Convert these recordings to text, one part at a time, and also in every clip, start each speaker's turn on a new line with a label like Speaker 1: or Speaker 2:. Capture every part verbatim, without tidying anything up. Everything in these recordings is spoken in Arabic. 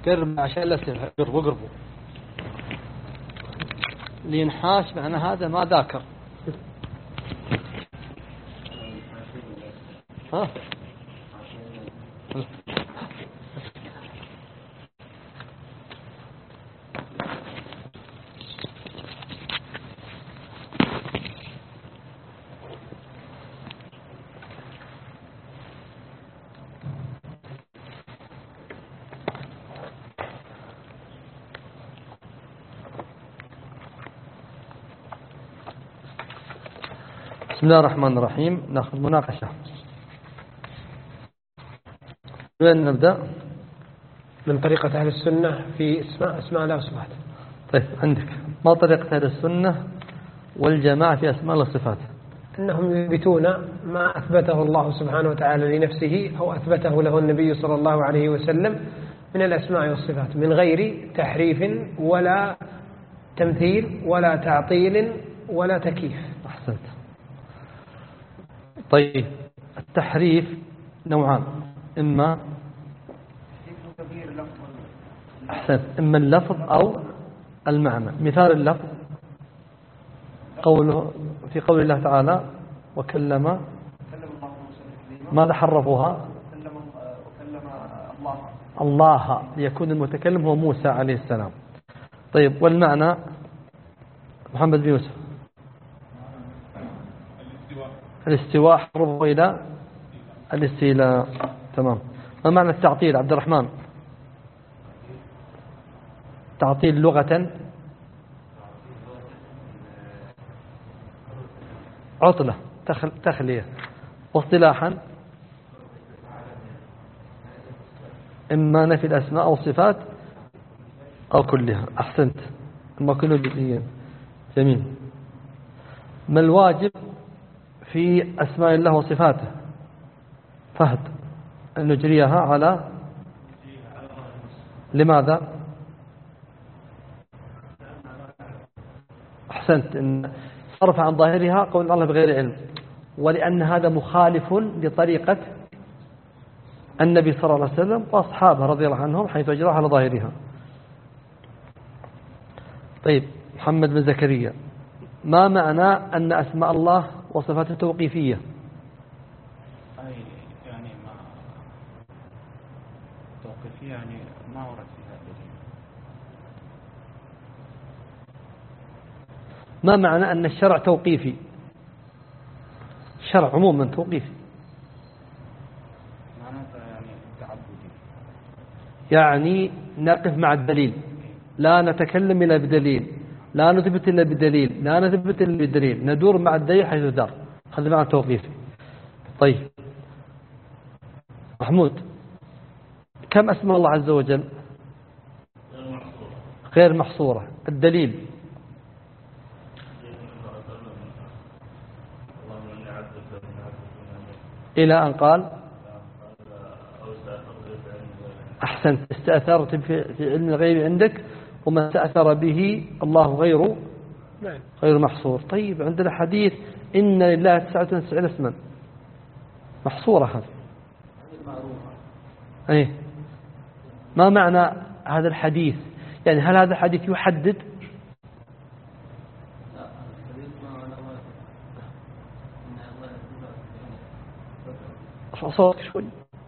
Speaker 1: قرب عشان لا قربوا قربوا لينحاش معنى هذا ما ذاكر. ها بسم الله الرحمن الرحيم. ناخذ مناقشة. وين نبدأ؟
Speaker 2: من طريقة أهل السنة في اسماء اسماء الله وصفاته.
Speaker 1: طيب عندك ما طريقة أهل السنة والجماعة في أسماء الله وصفاته؟
Speaker 2: أنهم يثبتون ما أثبته الله سبحانه وتعالى لنفسه أو أثبته له النبي صلى الله عليه وسلم من الأسماء والصفات من غير تحريف ولا تمثيل ولا تعطيل ولا تكييف.
Speaker 1: أحسنت. طيب التحريف نوعان، إما أحسنت إما اللفظ أو المعنى. مثال اللفظ قوله في قول الله تعالى وكلم، ماذا حرفوها؟ الله ليكون المتكلم هو موسى عليه السلام. طيب والمعنى محمد بن يوسف؟ الاستواء حرفه إلى الاستيلاء. تمام. ما معنى التعطيل عبد الرحمن؟ تعطيل لغة عطلة تخلية، واصطلاحا إما نفي الأسماء أو الصفات أو كلها. أحسنت. إما كله جزئيا. جميل. ما الواجب في أسماء الله وصفاته؟ فهد. أن نجريها على لماذا؟ أحسنت. إن صرف عن ظاهرها قول الله بغير علم، ولأن هذا مخالف لطريقة النبي صلى الله عليه وسلم وأصحابه رضي الله عنهم حيث أجراها على ظاهرها. طيب محمد بن زكريا، ما معنى أن أسماء الله وصفاته توقيفية؟
Speaker 3: أي يعني ما توقيفية يعني ما ورد فيها دليل.
Speaker 1: ما معنى أن الشرع توقيفي؟ الشرع عموما توقيفي
Speaker 3: معناته يعني تعبدي،
Speaker 1: يعني نقف مع الدليل، لا نتكلم إلا بدليل، لا نثبت إلا بدليل، لا نثبت إلا بدليل، ندور مع الدليل حيث دار. هذا معنى توقيفي. طيب محمود، كم أسماء الله عز وجل؟ غير محصورة. الدليل؟ إلى أن قال أحسنت. استأثرت في علم الغيب عندك وما استأثر به الله غير غير محصور. طيب عندنا حديث إن لله تسعة وتسعين اسما محصورة. هذا أيه. ما معنى هذا الحديث؟ يعني هل هذا الحديث يحدد؟ صوتك شوي.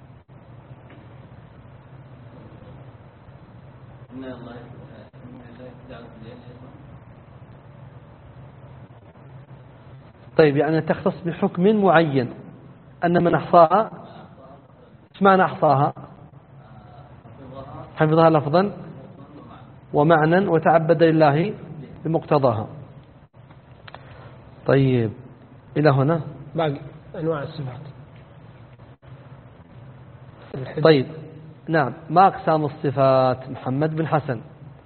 Speaker 1: طيب يعني تختص بحكم معين أن من أحصاها، ايش معنى أحصاها؟ حفظها لفظا ومعنى وتعبد لله بمقتضاها. طيب إلى هنا
Speaker 2: باقي أنواع الصفات.
Speaker 1: طيب نعم. ما أقسام الصفات؟ محمد بن حسن.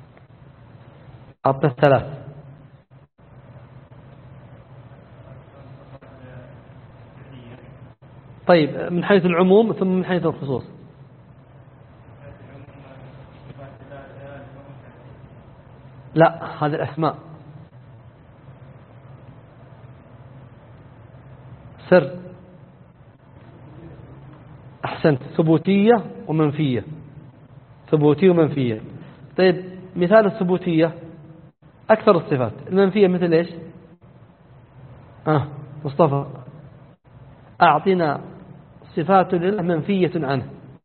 Speaker 1: أعطنا الثلاث. طيب من حيث العموم ثم من حيث الخصوص. لا هذه الأسماء. سر. أحسنت. ثبوتية ومنفية. ثبوتية ومنفية. طيب مثال الثبوتية أكثر الصفات. المنفية مثل إيش؟ آه مصطفى أعطنا صفات لله منفية عنه.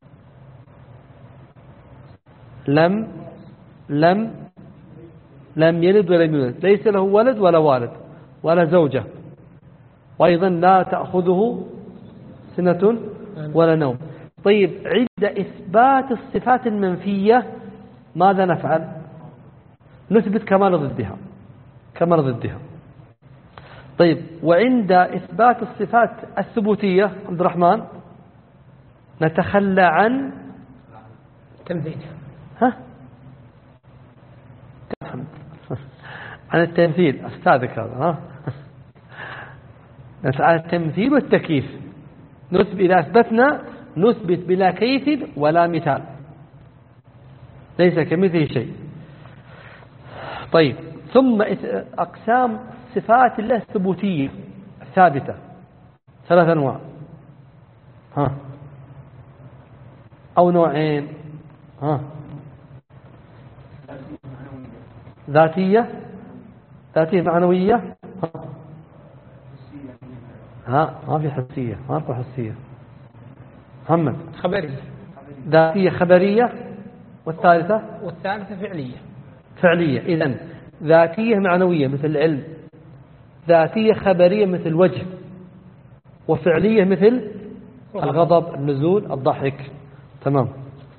Speaker 1: لم لم لم يلد ولم يولد، ليس له ولد ولا والد ولا زوجة، وأيضا لا تأخذه سنة ولا نوم. طيب عند إثبات الصفات المنفية ماذا نفعل؟ نثبت كمال ضدها، كمال ضدها. طيب وعند إثبات الصفات الثبوتية عبد الرحمن نتخلى عن
Speaker 2: تمثيلها.
Speaker 1: ها عن التمثيل أستاذك هذا ها عن التمثيل والتكييف. نثبت إذا أثبتنا نثبت بلا كيف ولا مثال، ليس كمثله شيء. طيب ثم أقسام صفات الله الثبوتية الثابتة ثلاث أنواع، ها أو نوعين، ها ذاتية ذاتية معنوية، ها ما في حسية، ما في حسية محمد،
Speaker 2: خبرية
Speaker 1: ذاتية خبرية، والثالثة
Speaker 2: والثالثة فعلية
Speaker 1: فعلية. إذن ذاتية معنوية مثل العلم، ذاتية خبرية مثل الوجه، وفعلية مثل الغضب النزول الضحك. تمام.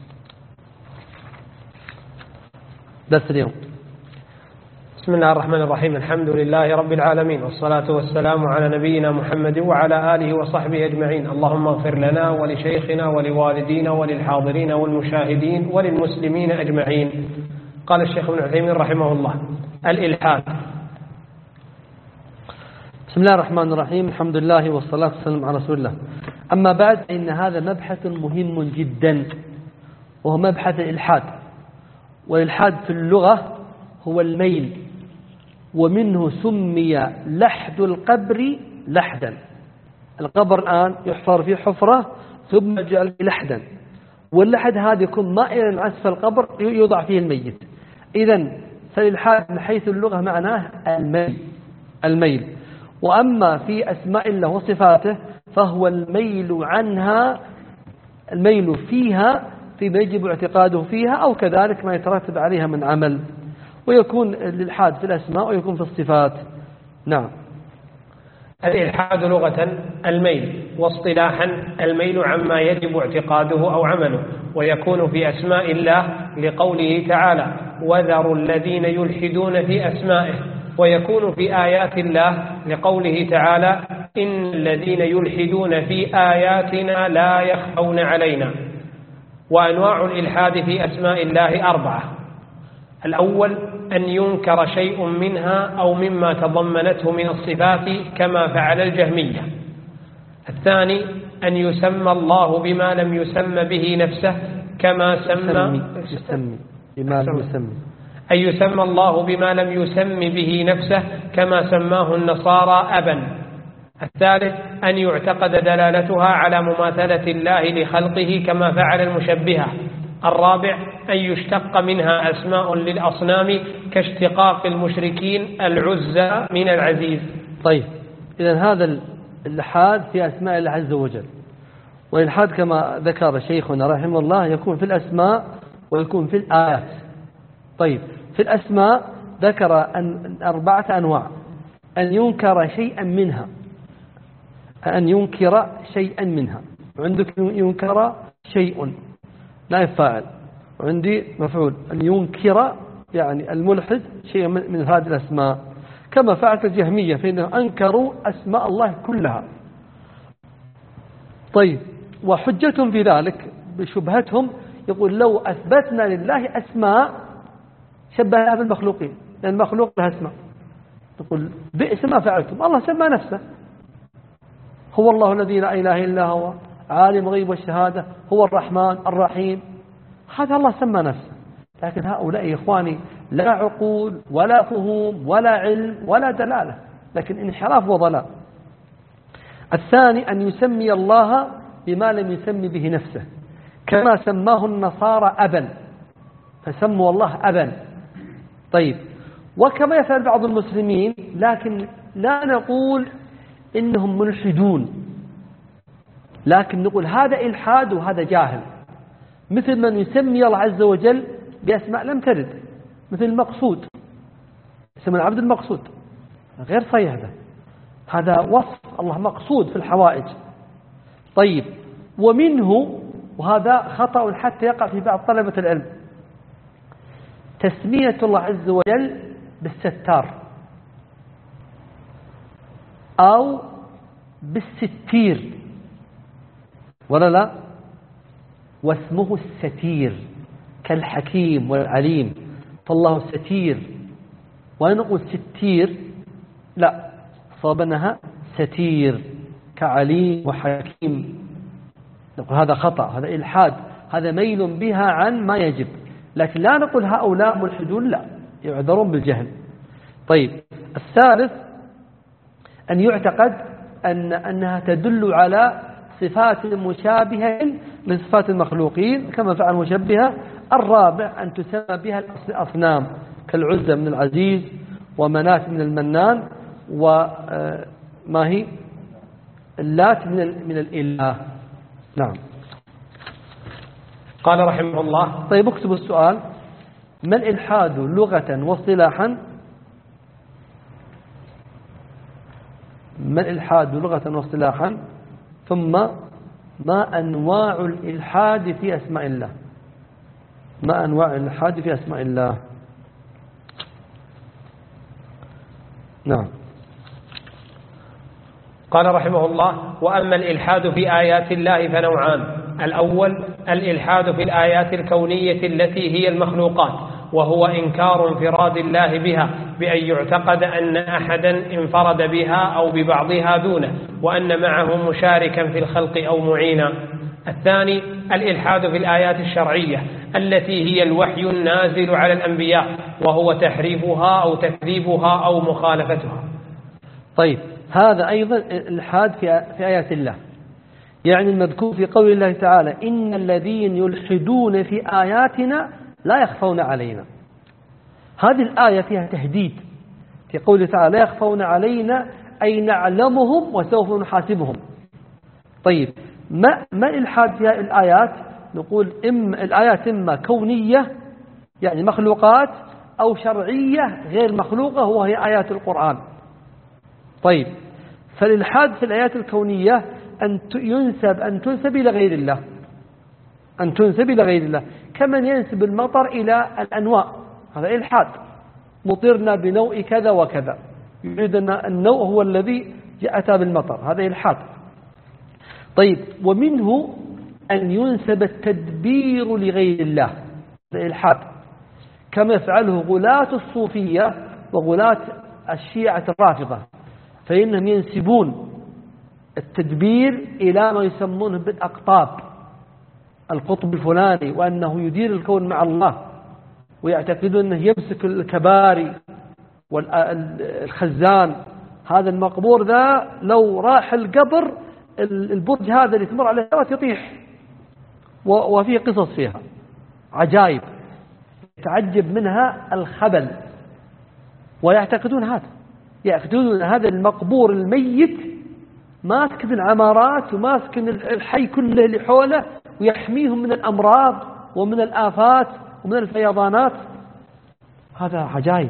Speaker 1: درس اليوم.
Speaker 2: بسم الله الرحمن الرحيم. الحمد لله رب العالمين، والصلاة والسلام على نبينا محمد وعلى آله وصحبه أجمعين. اللهم اغفر لنا ولشيخنا ولوالدينا وللحاضرين والمشاهدين وللمسلمين أجمعين. قال الشيخ ابن عثيمين رحمه الله: الإلحاد.
Speaker 1: بسم الله الرحمن الرحيم. الحمد لله والصلاة والسلام على رسول الله. أما بعد، إن هذا مبحث مهم جدا، وهو مبحث الإلحاد. والإلحاد في اللغة هو الميل، ومنه سمي لحد القبر لحدا. القبر الآن يحفر فيه حفرة ثم يجعل فيه لحدا، واللحد هذا يكون مائلا عن أسفل القبر يوضع فيه الميت. إذن فالإلحاد من حيث اللغة معناه الميل الميل وأما في أسماء الله وصفاته فهو الميل عنها، الميل فيها فيما يجب اعتقاده فيها، أو كذلك ما يترتب عليها من عمل. ويكون الإلحاد في الأسماء ويكون في الصفات. نعم.
Speaker 2: الإلحاد لغة الميل، واصطلاحا الميل عما يجب اعتقاده أو عمله. ويكون في أسماء الله لقوله تعالى: وذروا الذين يلحدون في أسمائه. ويكون في آيات الله لقوله تعالى: إن الذين يلحدون في آياتنا لا يخفون علينا. وأنواع الإلحاد في أسماء الله أربعة: الأول أن ينكر شيء منها أو مما تضمنته من الصفات كما فعل الجهمية. الثاني أن يسمى الله بما لم يسم به نفسه كما سمى
Speaker 1: يسمي بما لم يسمي
Speaker 2: أن يسمى الله بما لم يسم به نفسه كما سماه النصارى أبا. الثالث أن يعتقد دلالتها على مماثلة الله لخلقه كما فعل المشبهة. الرابع أن يشتق منها أسماء للأصنام كاشتقاق المشركين العزى من العزيز.
Speaker 1: طيب، إذن هذا الإلحاد في أسماء الله عز وجل. والإلحاد كما ذكر شيخنا رحمه الله يكون في الأسماء ويكون في الآيات. طيب، في الأسماء ذكر أن أربعة أنواع: أن ينكر شيئا منها، أن ينكر شيئا منها، عندك ينكر شيء نائب فاعل، وعندي مفعول. أن ينكر يعني الملحد شيئا من, من هذه الأسماء كما فعلت الجهمية، فإنهم أنكروا أسماء الله كلها. طيب، وحجتهم في ذلك بشبهتهم يقول: لو أثبتنا لله أسماء شبهها بالمخلوقين، لأن المخلوق لها أسماء. يقول: بئس ما فعلتم، الله سمى نفسه، هو الله الذي لا إله إلا هو عالم الغيب والشهادة، هو الرحمن الرحيم، هذا الله سمى نفسه. لكن هؤلاء إخواني لا عقول ولا فهوم ولا علم ولا دلالة، لكن انحراف وضلال. الثاني أن يسمي الله بما لم يسمي به نفسه كما سماه النصارى أبا. فسموا الله أبا. طيب، وكما يفعل بعض المسلمين، لكن لا نقول إنهم ملحدون، لكن نقول هذا إلحاد وهذا جاهل، مثل من يسمي الله عز وجل بأسماء لم ترد، مثل المقصود، اسم العبد المقصود، غير صحيح هذا، هذا وصف الله مقصود في الحوائج. طيب، ومنه، وهذا خطأ حتى يقع في بعض طلبة العلم، تسمية الله عز وجل بالستار أو بالستير، ولا لا؟ واسمه الستير كالحكيم والعليم، فالله ستير، ولا نقول ستير، لا، صابنها ستير كعليم وحكيم، نقول هذا خطأ، هذا إلحاد، هذا ميل بها عن ما يجب، لكن لا نقول هؤلاء ملحدون، لا، يعذرون بالجهل. طيب، الثالث أن يعتقد أن أنها تدل على صفات مشابهة لصفات المخلوقين كما فعل المشبهة. الرابع أن تسمى بها الأصنام كالعزى من العزيز ومنات من المنان وما هي اللات من من الإله. نعم.
Speaker 2: قال رحمه الله.
Speaker 1: طيب، اكتبوا السؤال: ما الإلحاد لغة واصطلاحا؟ ما الإلحاد لغة واصطلاحا؟ ثم ما أنواع الإلحاد في أسماء الله؟ ما أنواع الإلحاد في أسماء الله؟ نعم.
Speaker 2: قال رحمه الله: وأما الإلحاد في آيات الله فنوعان. الأول الإلحاد في الآيات الكونية التي هي المخلوقات، وهو إنكار انفراد الله بها بأن يعتقد أن أحدا انفرد بها أو ببعضها دونه، وأن معه مشاركا في الخلق أو معينا. الثاني الإلحاد في الآيات الشرعية التي هي الوحي النازل على الأنبياء، وهو تحريفها أو تكذيبها أو مخالفتها.
Speaker 1: طيب، هذا أيضا الإلحاد في آيات الله، يعني المذكور في قول الله تعالى: إن الذين يلحدون في آياتنا لا يخفون علينا. هذه الآية فيها تهديد، في قوله تعالى: لا يخفون علينا أي نعلمهم وسوف نحاسبهم. طيب، ما ما الإلحاد في الآيات؟ نقول إما الآيات إما كونية يعني مخلوقات، أو شرعية غير مخلوقة وهي آيات القرآن. طيب، فالإلحاد في الآيات الكونية أن ينسب أن تنسب إلى غير الله، أن تنسب إلى غير الله، كمن ينسب المطر إلى الأنواء، هذا إلحاد. مطرنا بنوء كذا وكذا، يريد أن النوء هو الذي أتى بالمطر، هذا إلحاد. طيب، ومنه أن ينسب التدبير لغير الله، هذا إلحاد، كما يفعله غلاة الصوفية وغلاة الشيعة الرافضة، فإنهم ينسبون التدبير إلى ما يسمونه بالأقطاب، القطب الفلاني، وأنه يدير الكون مع الله، ويعتقدون أنه يمسك الكباري والخزان، هذا المقبور ذا لو راح القبر البرج هذا اللي تمر عليه يطيح، وفيه قصص فيها عجائب يتعجب منها الخبل، ويعتقدون هذا، يعتقدون هذا المقبور الميت ماسك العمارات وماسك الحي كله اللي حوله، ويحميهم من الأمراض ومن الآفات ومن الفيضانات. هذا عجائب.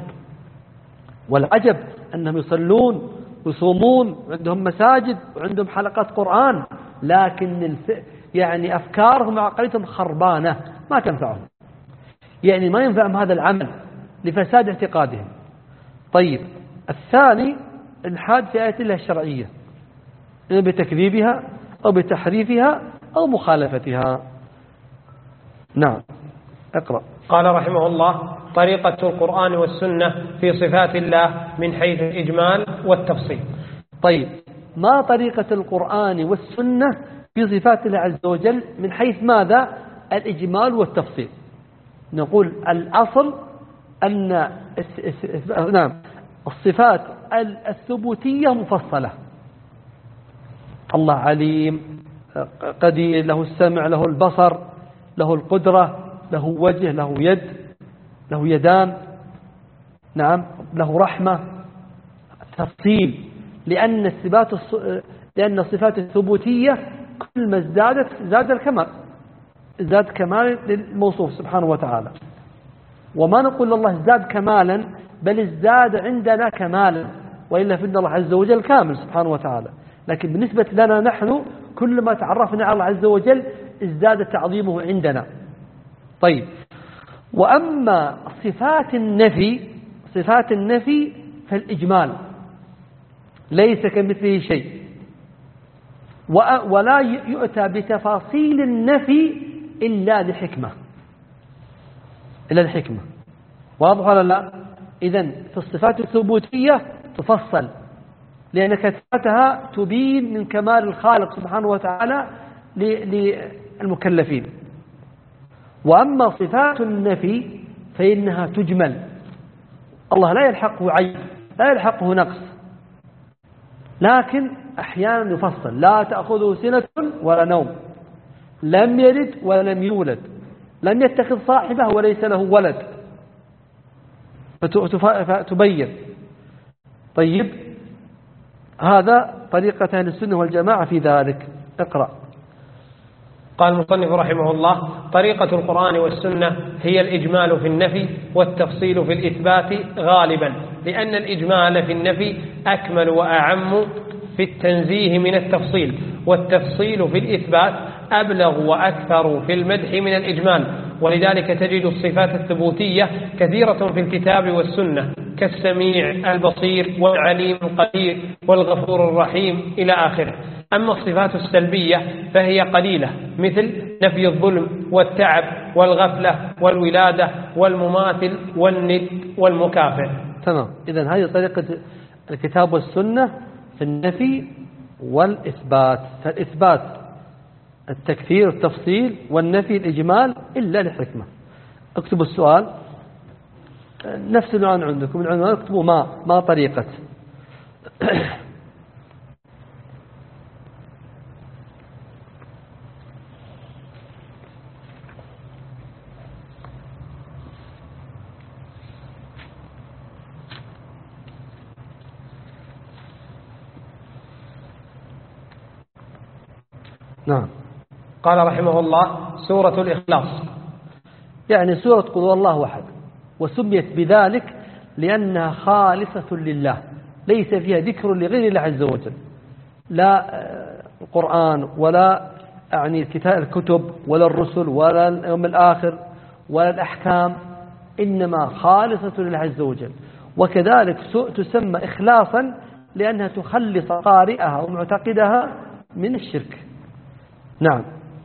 Speaker 1: والعجب أنهم يصلون ويصومون وعندهم مساجد وعندهم حلقات قرآن، لكن الف... يعني أفكارهم وعقليتهم خربانة ما تنفعهم، يعني ما ينفعهم هذا العمل لفساد اعتقادهم. طيب، الثاني الحاد في آيات الله الشرعية، بتكذيبها أو بتحريفها أو مخالفتها. نعم، اقرأ.
Speaker 2: قال رحمه الله: طريقة القرآن والسنة في صفات الله من حيث الإجمال والتفصيل.
Speaker 1: طيب، ما طريقة القرآن والسنة في صفات الله عز وجل من حيث ماذا؟ الإجمال والتفصيل. نقول الأصل أن نعم الصفات الثبوتية مفصلة، الله عليم، قدير، له السمع، له البصر، له القدرة، له وجه، له يد، له يدان، نعم، له رحمة، تفصيل، لأن الصفات لأن الصفات الثبوتية كل ما ازدادت زاد الكمال، ازداد كمال للموصوف سبحانه وتعالى. وما نقول الله ازداد كمالا، بل ازداد عندنا كمالا، وإلا فإن الله عز وجل كامل سبحانه وتعالى. لكن بالنسبة لنا نحن كل ما تعرفنا على الله عز وجل ازداد تعظيمه عندنا. طيب، وأما صفات النفي صفات النفي فالإجمال، ليس كمثله شيء، ولا يؤتى بتفاصيل النفي إلا لحكمة إلا الحكمة. واضح ولا لا؟ إذن في الصفات الثبوتية تفصل، لأن كثرتها تبين من كمال الخالق سبحانه وتعالى للمكلفين. وأما صفات النفي فإنها تجمل، الله لا يلحقه عيب، لا يلحقه نقص، لكن أحيانا يفصل: لا تأخذه سنة ولا نوم، لم يلد ولم يولد، لم يتخذ صاحبه وليس له ولد، فتبين. طيب، هذا طريقة أهل السنة والجماعة في ذلك. اقرأ.
Speaker 2: قال المصنف رحمه الله: طريقة القرآن والسنة هي الإجمال في النفي والتفصيل في الإثبات غالبا، لأن الإجمال في النفي أكمل وأعم في التنزيه من التفصيل، والتفصيل في الإثبات أبلغ وأكثر في المدح من الإجمال. ولذلك تجد الصفات الثبوتية كثيرة في الكتاب والسنة، كالسميع البصير والعليم القدير والغفور الرحيم إلى آخره. أما الصفات السلبية فهي قليلة، مثل نفي الظلم والتعب والغفلة والولادة والمماثل والند والمكافئ.
Speaker 1: تمام. إذن هذه طريقة الكتاب والسنة في النفي والإثبات. فالإثبات التكثير التفصيل، والنفي الإجمال إلا لحكمة. اكتبوا السؤال نفس العنوان عندكم، العنوان اكتبوا ما ما طريقة. نعم.
Speaker 2: قال رحمه الله: سورة الإخلاص،
Speaker 1: يعني سورة قل هو الله أحد، وسميت بذلك لأنها خالصة لله، ليس فيها ذكر لغير الله عز وجل، لا القرآن ولا يعني الكتب ولا الرسل ولا اليوم الآخر ولا الأحكام، إنما خالصة لله عز وجل. وكذلك تسمى إخلاصا لأنها تخلص قارئها ومعتقدها من الشرك. نعم.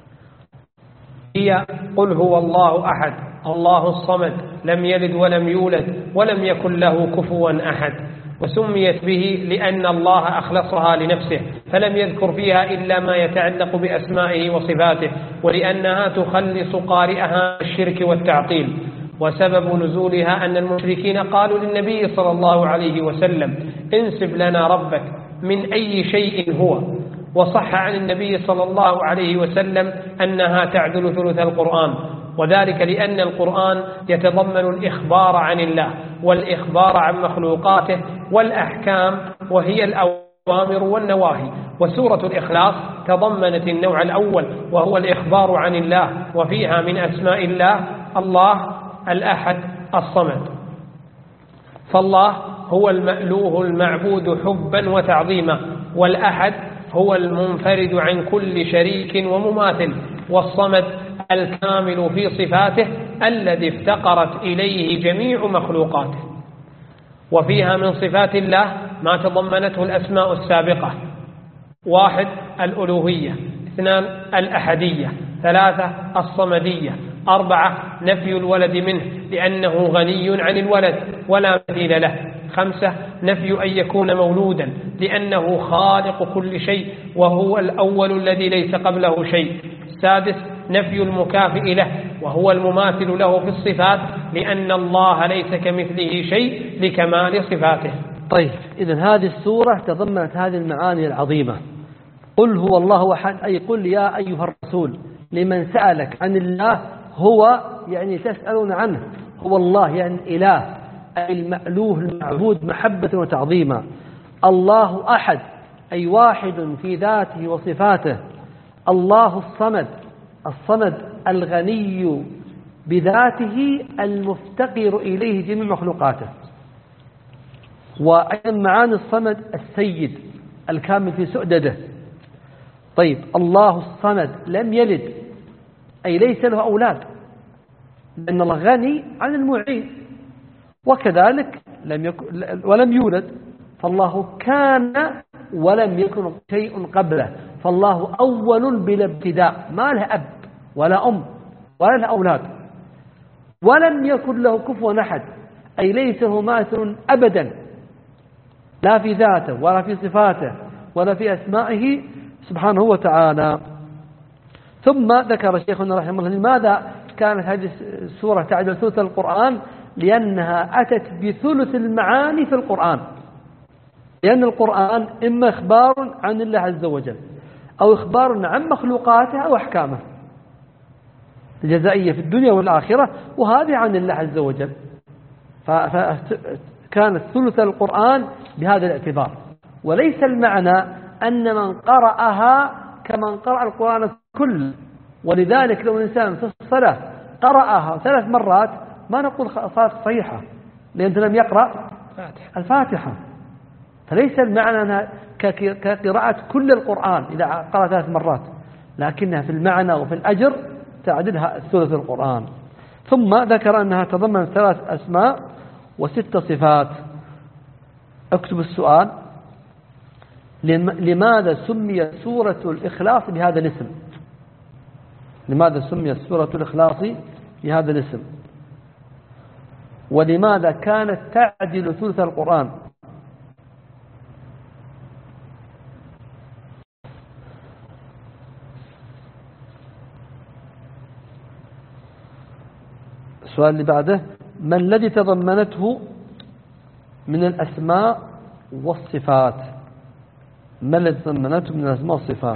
Speaker 2: هي قل هو الله أحد الله الصمد لم يلد ولم يولد ولم يكن له كفوا أحد. وسميت به لأن الله أخلصها لنفسه، فلم يذكر فيها إلا ما يتعلق بأسمائه وصفاته، ولأنها تخلص قارئها الشرك والتعطيل. وسبب نزولها أن المشركين قالوا للنبي صلى الله عليه وسلم: انسب لنا ربك من أي شيء هو. وصح عن النبي صلى الله عليه وسلم أنها تعدل ثلث القرآن، وذلك لأن القرآن يتضمن الإخبار عن الله والإخبار عن مخلوقاته والأحكام، وهي الأوامر والنواهي. وسورة الإخلاص تضمنت النوع الأول، وهو الإخبار عن الله، وفيها من أسماء الله الله الأحد الصمد. فالله هو المألوه المعبود حبا وتعظيما، والأحد هو المنفرد عن كل شريك ومماثل، والصمد الكامل في صفاته الذي افتقرت إليه جميع مخلوقاته. وفيها من صفات الله ما تضمنته الأسماء السابقة: واحد الألوهية، اثنان الأحدية، ثلاثة الصمدية، أربعة نفي الولد منه لأنه غني عن الولد ولا مثيل له، خمسة نفي أن يكون مولودا لأنه خالق كل شيء وهو الأول الذي ليس قبله شيء، سادس نفي المكافئ له وهو المماثل له في الصفات لأن الله ليس كمثله شيء لكمال صفاته.
Speaker 1: طيب، إذن هذه السورة تضمنت هذه المعاني العظيمة. قل هو الله أحد، أي قل يا أيها الرسول لمن سألك عن الله، هو يعني تسألون عنه، هو الله يعني الإله أي المألوه المعبود محبة وتعظيما. الله أحد أي واحد في ذاته وصفاته. الله الصمد الصمد الغني بذاته المفتقر إليه جميع مخلوقاته. وأيضا معاني الصمد السيد الكامل في سؤدده. طيب الله الصمد لم يلد أي ليس له أولاد لأن الله غني عن المعين، وكذلك لم يكن ولم يولد، فالله كان ولم يكن شيء قبله، فالله أول بلا ابتداء ما له أب ولا أم ولا له أولاد، ولم يكن له كفوا أحد أي ليس له ماثل أبدا لا في ذاته ولا في صفاته ولا في أسمائه سبحانه وتعالى. ثم ذكر شيخنا رحمه الله لماذا كانت هذه السورة تعدل ثلث القرآن؟ لأنها أتت بثلث المعاني في القرآن، لأن القرآن إما إخبار عن الله عز وجل أو إخبار عن مخلوقاته أو أحكامه الجزائية في الدنيا والآخرة، وهذه عن الله عز وجل، فكانت ثلث القرآن بهذا الاعتبار. وليس المعنى أن من قرأها كمن قرأ القرآن كله، ولذلك لو الإنسان في الصلاة قرأها ثلاث مرات ما نقول صلاة صحيحة لأنه لم يقرأ الفاتحة. فليس المعنى أنها كقراءة كل القرآن إذا قرأ ثلاث مرات، لكنها في المعنى وفي الأجر تعدلها ثلث القرآن. ثم ذكر أنها تضمن ثلاث أسماء وست صفات. اكتب السؤال: لماذا سميت سورة الإخلاص بهذا الاسم؟ لماذا سميت سورة الإخلاص بهذا الاسم؟ ولماذا كانت تعدل ثلث القرآن؟ السؤال اللي بعده: ما الذي تضمنته من الأسماء والصفات؟ ما الذي تضمنته من الأسماء والصفات؟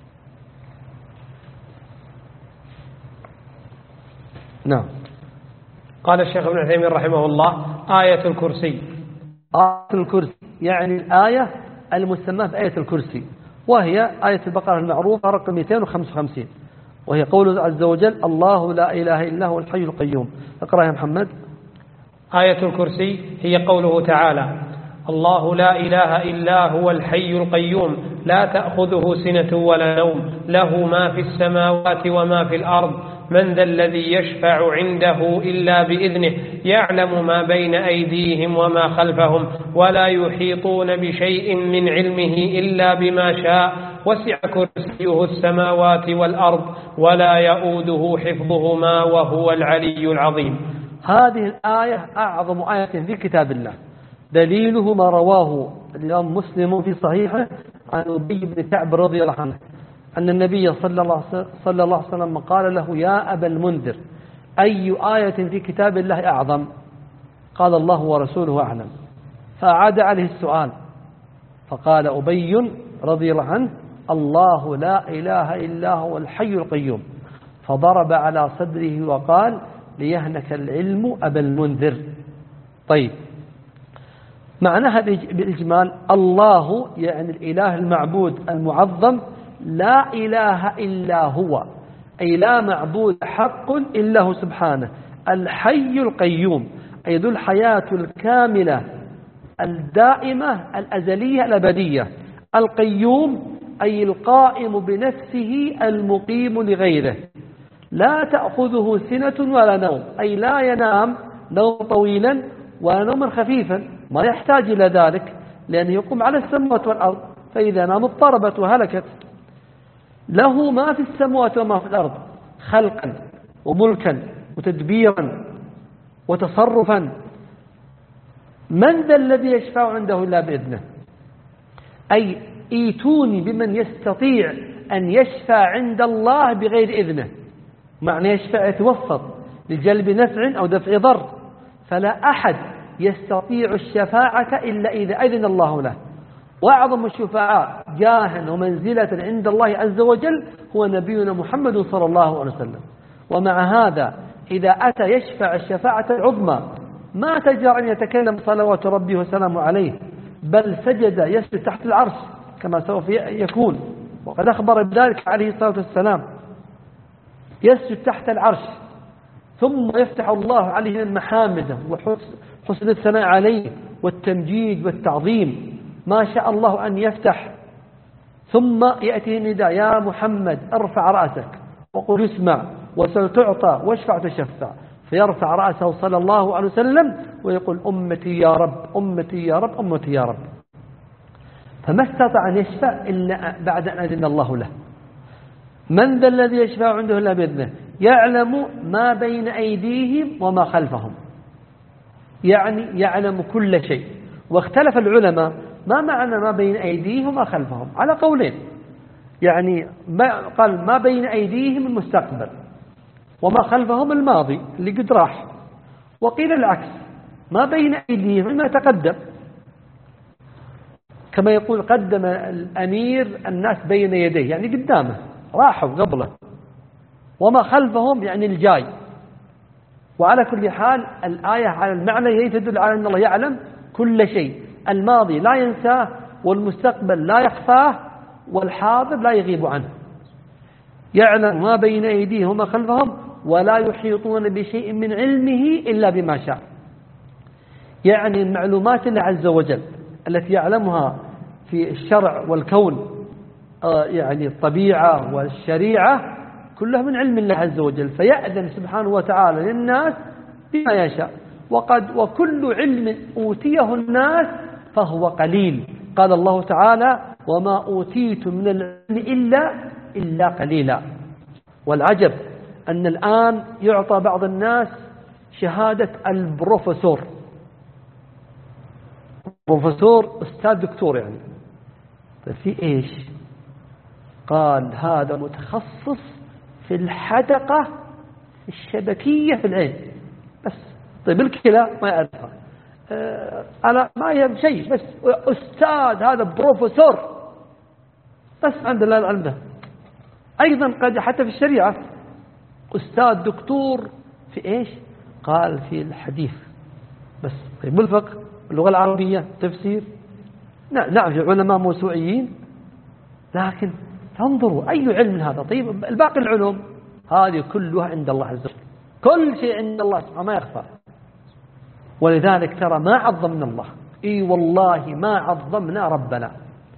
Speaker 1: نعم.
Speaker 2: قال الشيخ ابن عثيمين رحمه الله: آية الكرسي.
Speaker 1: آية الكرسي يعني الآية المسماة بآية الكرسي، وهي آية البقرة المعروفة رقم مئتين وخمسة وخمسين، وهي قوله عز وجل: الله لا إله إلا هو الحي القيوم. اقرأ يا محمد.
Speaker 2: آية الكرسي هي قوله تعالى: الله لا إله إلا هو الحي القيوم لا تأخذه سنة ولا نوم له ما في السماوات وما في الأرض من ذا الذي يشفع عنده إلا بإذنه يعلم ما بين أيديهم وما خلفهم ولا يحيطون بشيء من علمه إلا بما شاء وسع كرسيه السماوات والأرض ولا يؤوده حفظهما وهو العلي العظيم.
Speaker 1: هذه الآية أعظم آية في كتاب الله، دليله ما رواه الإمام مسلم في صحيحه عن أبي بن كعب رضي الله عنه أن النبي صلى الله عليه وسلم قال له: يا أبا المنذر، أي آية في كتاب الله أعظم؟ قال: الله ورسوله أعلم. فأعاد عليه السؤال فقال أبي رضي الله عنه: الله لا إله إلا هو الحي القيوم. فضرب على صدره وقال: ليهنك العلم أبا المنذر. طيب، معناها بالإجمال: الله يعني الإله المعبود المعظم، لا إله إلا هو أي لا معبود حق إلا هو سبحانه، الحي القيوم أي ذو الحياة الكاملة الدائمة الأزلية الأبدية، القيوم أي القائم بنفسه المقيم لغيره، لا تأخذه سنة ولا نوم أي لا ينام نوم طويلا ولا نوما خفيفا، ما يحتاج إلى ذلك لأنه يقوم على السماوات والأرض، فإذا نام اضطربت وهلكت. له ما في السماوات وما في الأرض خلقا وملكا وتدبيرا وتصرفا. من ذا الذي يشفع عنده إلا بإذنه، أي ايتوني بمن يستطيع أن يشفع عند الله بغير إذنه. معنى يشفع يتوسط لجلب نفع أو دفع ضر، فلا أحد يستطيع الشفاعة إلا إذا أذن الله له. وأعظم الشفعاء جاها ومنزلة عند الله عز وجل هو نبينا محمد صلى الله عليه وسلم. ومع هذا إذا أتى يشفع الشفاعة العظمى ما تجرأ أن يتكلم صلوات ربي وسلامه عليه، بل سجد يسجد تحت العرش كما سوف يكون، وقد أخبر بذلك عليه الصلاة والسلام. يسجد تحت العرش ثم يفتح الله عليه المحامد وحسن الثناء عليه والتمجيد والتعظيم ما شاء الله أن يفتح، ثم يأتيه النداء يا محمد ارفع رأسك وقل يسمع وستعطى واشفع تشفع، فيرفع رأسه صلى الله عليه وسلم ويقول أمتي يا رب أمتي يا رب أمتي يا رب. فما استطاع أن يشفع إلا بعد أن أذن الله له. من ذا الذي يشفع عنده إلا بإذنه، يعلم ما بين أيديهم وما خلفهم، يعني يعلم كل شيء. واختلف العلماء ما معنى ما بين أيديهم وما خلفهم على قولين، يعني ما قال ما بين أيديهم المستقبل وما خلفهم الماضي اللي قد راح، وقيل العكس ما بين أيديهم ما تقدم، كما يقول قدم الأمير الناس بين يديه يعني قدامه راحوا قبله، وما خلفهم يعني الجاي. وعلى كل حال الآية على المعنى هي تدل على أن الله يعلم كل شيء، الماضي لا ينساه والمستقبل لا يخفاه والحاضر لا يغيب عنه. يعلم ما بين أيديهم وما خلفهم ولا يحيطون بشيء من علمه إلا بما شاء، يعني المعلومات الله عز وجل التي يعلمها في الشرع والكون يعني الطبيعة والشريعة كلها من علم الله عز وجل، فيأذن سبحانه وتعالى للناس بما يشاء. وقد وكل علم أوتيه الناس فهو قليل، قال الله تعالى وما أوتيت من العلم إلا إلا قليلا. والعجب أن الآن يعطى بعض الناس شهادة البروفيسور، بروفيسور أستاذ دكتور يعني، ففي إيش؟ قال هذا متخصص في الحدقة الشبكية في العين بس. طيب الكلى ما يعرفها، أه أنا ما يهم شيء، بس أستاذ هذا بروفيسور بس عند الله العلم ده. أيضا قد حتى في الشريعة أستاذ دكتور في إيش؟ قال في الحديث بس. طيب الفقه اللغة العربية تفسير نعم في علماء موسوعيين، لكن انظروا أي علم هذا. طيب الباقي العلوم هذه كلها عند الله عز وجل، كل شيء عند الله سبحانه ما يخفى. ولذلك ترى ما عظمنا الله، اي والله ما عظمنا ربنا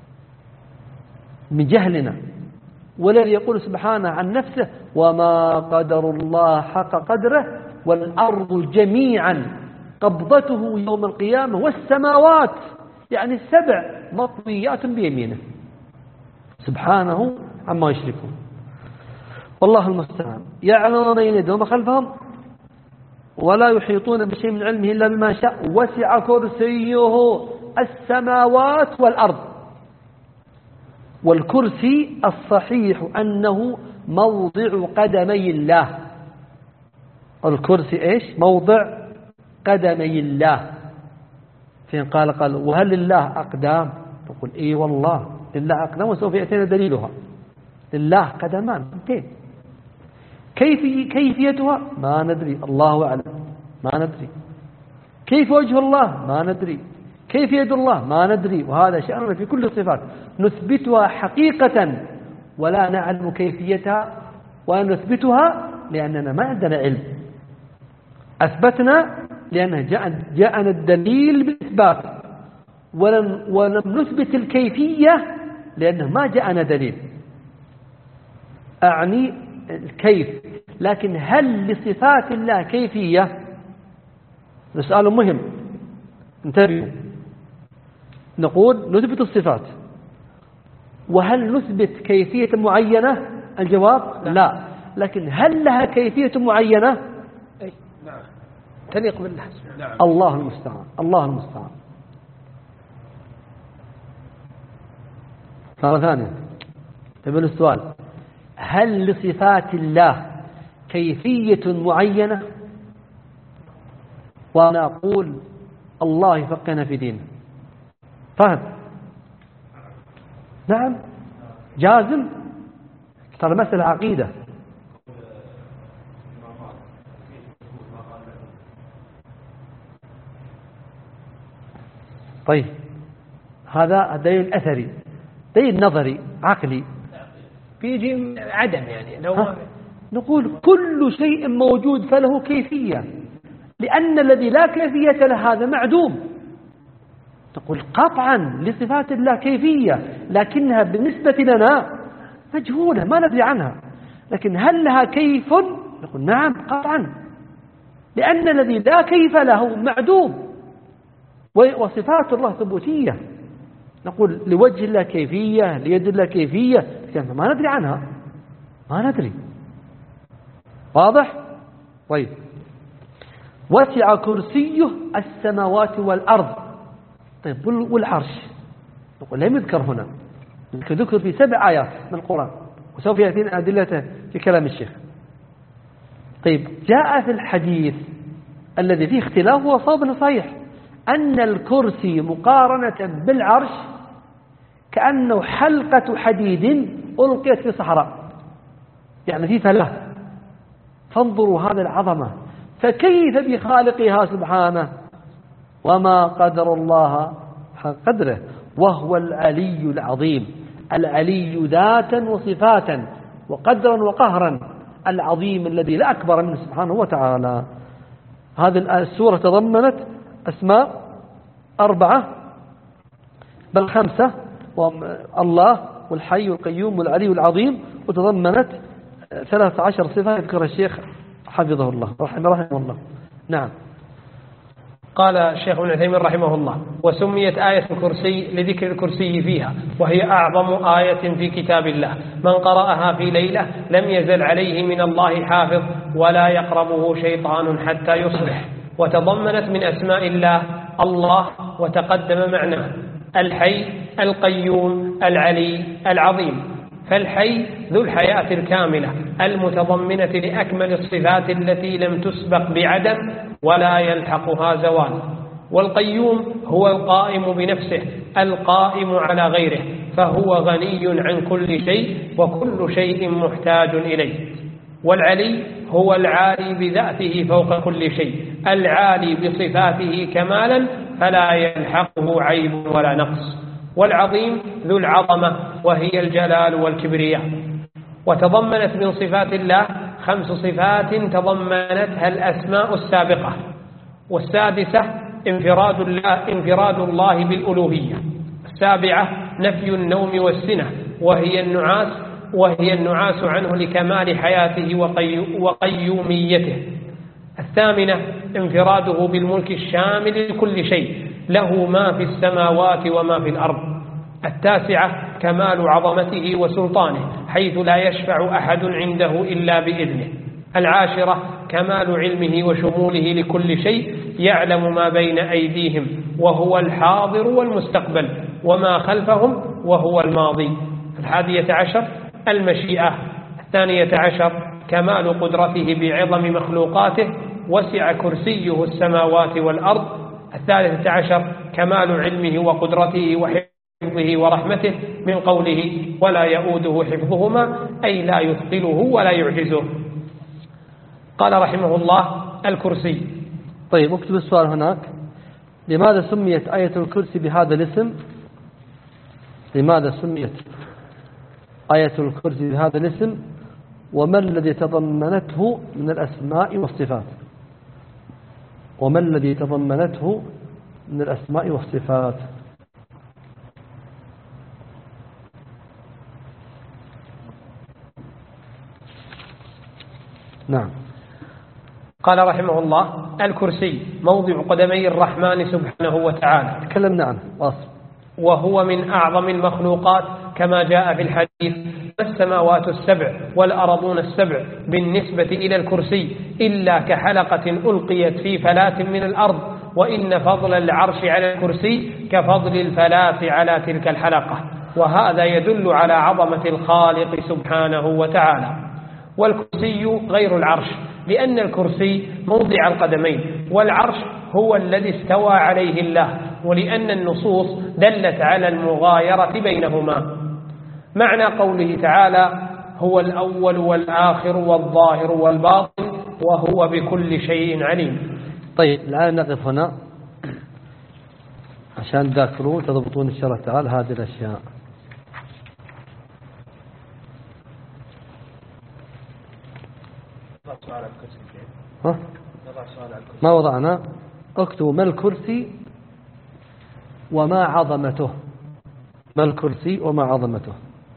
Speaker 1: من جهلنا. والذي يقول سبحانه عن نفسه وما قدر الله حق قدره والأرض جميعا قبضته يوم القيامة والسماوات يعني السبع مطويات بيمينه سبحانه عما يشركون. والله المستعان. يعلم ما بين يديهم وما خلفهم ولا يحيطون بشيء من علمه إلا بما شاء وسع كرسيه السماوات والأرض. والكرسي الصحيح أنه موضع قدمي الله، الكرسي إيش؟ موضع قدمي الله. فين قال قال وهل لله أقدام؟ تقول إيه والله لله أقدام وسوف يأتينا دليلها. لله قدمان انتين، كيف كيفيتها ما ندري، الله أعلم ما ندري. كيف وجه الله ما ندري، كيف يد الله ما ندري. وهذا شأننا في كل الصفات، نثبتها حقيقة ولا نعلم كيفيتها، ونثبتها لأننا ما عندنا علم. أثبتنا لأنه جاء جاءنا الدليل بالإثبات، ولم, ولم نثبت الكيفية لأنه ما جاءنا دليل. أعني الكيف، لكن هل لصفات الله كيفية؟ سؤال مهم انتبهوا. نقول نثبت الصفات، وهل نثبت كيفية معينة؟ الجواب لا, لا. لكن هل لها كيفية معينة؟
Speaker 2: أي نعم تليق بالله.
Speaker 1: نعم. الله المستعان الله المستعان. مرة ثانية تبين السؤال، هل لصفات الله كيفية معينة؟ وأنا أقول الله يفقهنا في دينه. فهم؟ نعم جازم، ترى مسألة عقيدة. طيب هذا دليل أثري، دليل نظري عقلي
Speaker 2: بيجي عدم يعني لو
Speaker 1: نقول كل شيء موجود فله كيفية، لأن الذي لا كيفية له هذا معدوم. تقول قطعا لصفات الله كيفية لكنها بالنسبة لنا مجهولة ما ندري عنها، لكن هل لها كيف؟ نقول نعم قطعا، لأن الذي لا كيف له معدوم، وصفات الله ثبوتية. نقول لوجه الله كيفية، ليد الله كيفية، لكن ما ندري عنها، ما ندري. واضح؟ طيب وسع كرسيه السماوات والأرض. طيب والعرش نقول لم يذكر هنا، ذكر في سبع آيات من القرآن، وسوف يأتينا أدلته في كلام الشيخ. طيب جاء في الحديث الذي فيه اختلاف وصواب صحيح أن الكرسي مقارنة بالعرش كأنه حلقة حديد ألقيت في صحراء، يعني في فلاة. فانظروا هذا العظمة، فكيف بخالقها سبحانه؟ وما قدر الله حق قدره وهو العلي العظيم. العلي ذاتا وصفاتا وقدرا وقهرا، العظيم الذي لا أكبر منه سبحانه وتعالى. هذه السورة تضمنت أسماء أربعة بل خمسة، الله والحي والقيوم والعلي والعظيم، وتضمنت ثلاث عشر صفة يذكرها الشيخ حفظه الله رحمه, رحمه الله. نعم.
Speaker 2: قال الشيخ ابن عثيمين رحمه الله: وسميت آية الكرسي لذكر الكرسي فيها، وهي أعظم آية في كتاب الله، من قرأها في ليلة لم يزل عليه من الله حافظ ولا يقربه شيطان حتى يصبح. وتضمنت من أسماء الله الله، وتقدم معناه الحي القيوم العلي العظيم. فالحي ذو الحياة الكاملة المتضمنة لأكمل الصفات التي لم تسبق بعدم ولا يلحقها زوال. والقيوم هو القائم بنفسه القائم على غيره، فهو غني عن كل شيء وكل شيء محتاج إليه. والعلي هو العالي بذاته فوق كل شيء، العالي بصفاته كمالا فلا يلحقه عيب ولا نقص. والعظيم ذو العظمة وهي الجلال والكبرياء. وتضمنت من صفات الله خمس صفات تضمنتها الأسماء السابقة. والسادسة انفراد الله, انفراد الله بالألوهية. السابعة نفي النوم والسنة وهي النعاس وهي النعاس عنه لكمال حياته وقيوميته. الثامنة انفراده بالملك الشامل لكل شيء، له ما في السماوات وما في الأرض. التاسعة كمال عظمته وسلطانه حيث لا يشفع أحد عنده إلا بإذنه. العاشرة كمال علمه وشموله لكل شيء، يعلم ما بين أيديهم وهو الحاضر والمستقبل وما خلفهم وهو الماضي. الحادية عشر المشيئة. الثانية عشر كمال قدرته بعظم مخلوقاته، وسع كرسيه السماوات والأرض. الثالثة عشر كمال علمه وقدرته وحفظه ورحمته، من قوله ولا يؤوده حفظهما، أي لا يثقله ولا يعجزه. قال رحمه الله: الكرسي.
Speaker 1: طيب اكتب السؤال هناك: لماذا سميت آية الكرسي بهذا الاسم؟ لماذا سميت آية الكرسي بهذا الاسم؟ وما الذي تضمنته من الأسماء والصفات؟ وما الذي تضمنته من الأسماء والصفات؟ نعم.
Speaker 2: قال رحمه الله: الكرسي موضع قدمي الرحمن سبحانه وتعالى،
Speaker 1: تكلمنا عنه واصل.
Speaker 2: وهو من أعظم المخلوقات كما جاء في الحديث: السماوات السبع والأرضون السبع بالنسبة إلى الكرسي إلا كحلقة ألقيت في فلاة من الأرض، وإن فضل العرش على الكرسي كفضل الفلاة على تلك الحلقة. وهذا يدل على عظمة الخالق سبحانه وتعالى. والكرسي غير العرش، لأن الكرسي موضع القدمين، والعرش هو الذي استوى عليه الله، ولأن النصوص دلت على المغايرة بينهما. معنى قوله تعالى: هو الأول والآخر والظاهر والباطن وهو بكل شيء عليم.
Speaker 1: طيب الآن نقف هنا عشان تذاكرون تضبطون إن شاء الله تعالى هذه الأشياء. ها؟ ما وضعنا. اكتبوا ما الكرسي وما عظمته. ما الكرسي وما عظمته.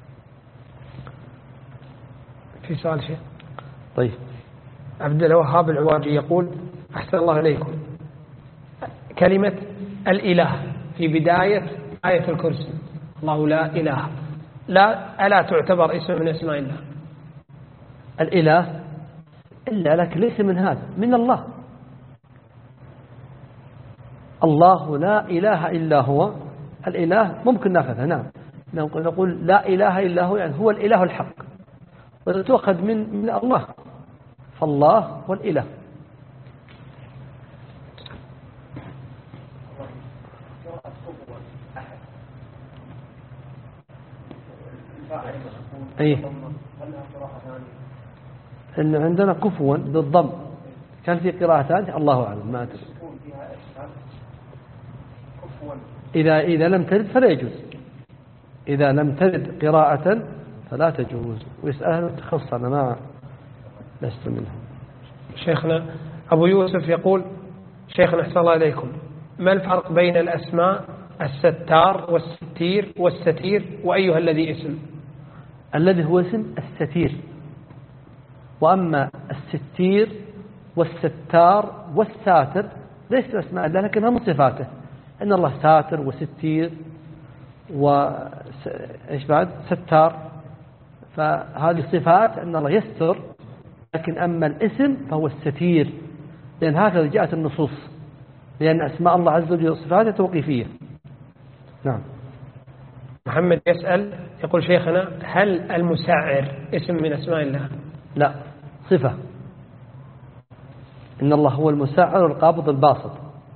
Speaker 2: في سؤال شيء.
Speaker 1: طيب.
Speaker 2: عبد الوهاب العواجي يقول أحسن الله عليكم، كلمة الإله في بداية آية الكرسي، الله لا إله، لا ألا تعتبر اسم من اسماء الله؟
Speaker 1: الإله إلا لك ليس من هذا، من الله. الله لا إله إلا هو. الإله ممكن نأخذها، نعم، نقول لا إله إلا هو، يعني هو الإله الحق، وتؤخذ من من الله، فالله هو الإله. أي إن عندنا كفوا بالضم، كان في قراءتان الله أعلم ما أدري. إذا إذا لم ترد فلا يجوز، إذا لم ترد قراءة فلا تجوز. ويسأل تخص، أنا ما لست منه.
Speaker 2: شيخنا أبو يوسف يقول شيخنا أحسن الله عليكم، ما الفرق بين الأسماء الستار والستير والستير، وأيها الذي اسم؟
Speaker 1: الذي هو اسم الستير، وأما الستير والستار والساتر ليس أسماء الله لكنها من صفاته، إن الله ساتر وستير وإيش بعد ستار، فهذه صفات أن الله يستر. لكن أما الاسم فهو الستير، لأن هكذا جاءت النصوص، لأن أسماء الله عز وجل صفاته توقيفية. نعم.
Speaker 2: محمد يسأل يقول شيخنا هل المسعر اسم من أسماء الله؟
Speaker 1: لا، صفة. إن الله هو المسعر القابض الباسط.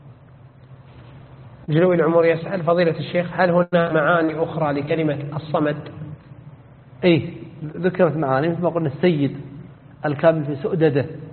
Speaker 2: جلوي العمر يسأل فضيلة الشيخ هل هنا معاني أخرى لكلمة الصمد؟
Speaker 1: إيه، ذكرت معاني مثل ما قلنا السيد الكامل في سؤدده،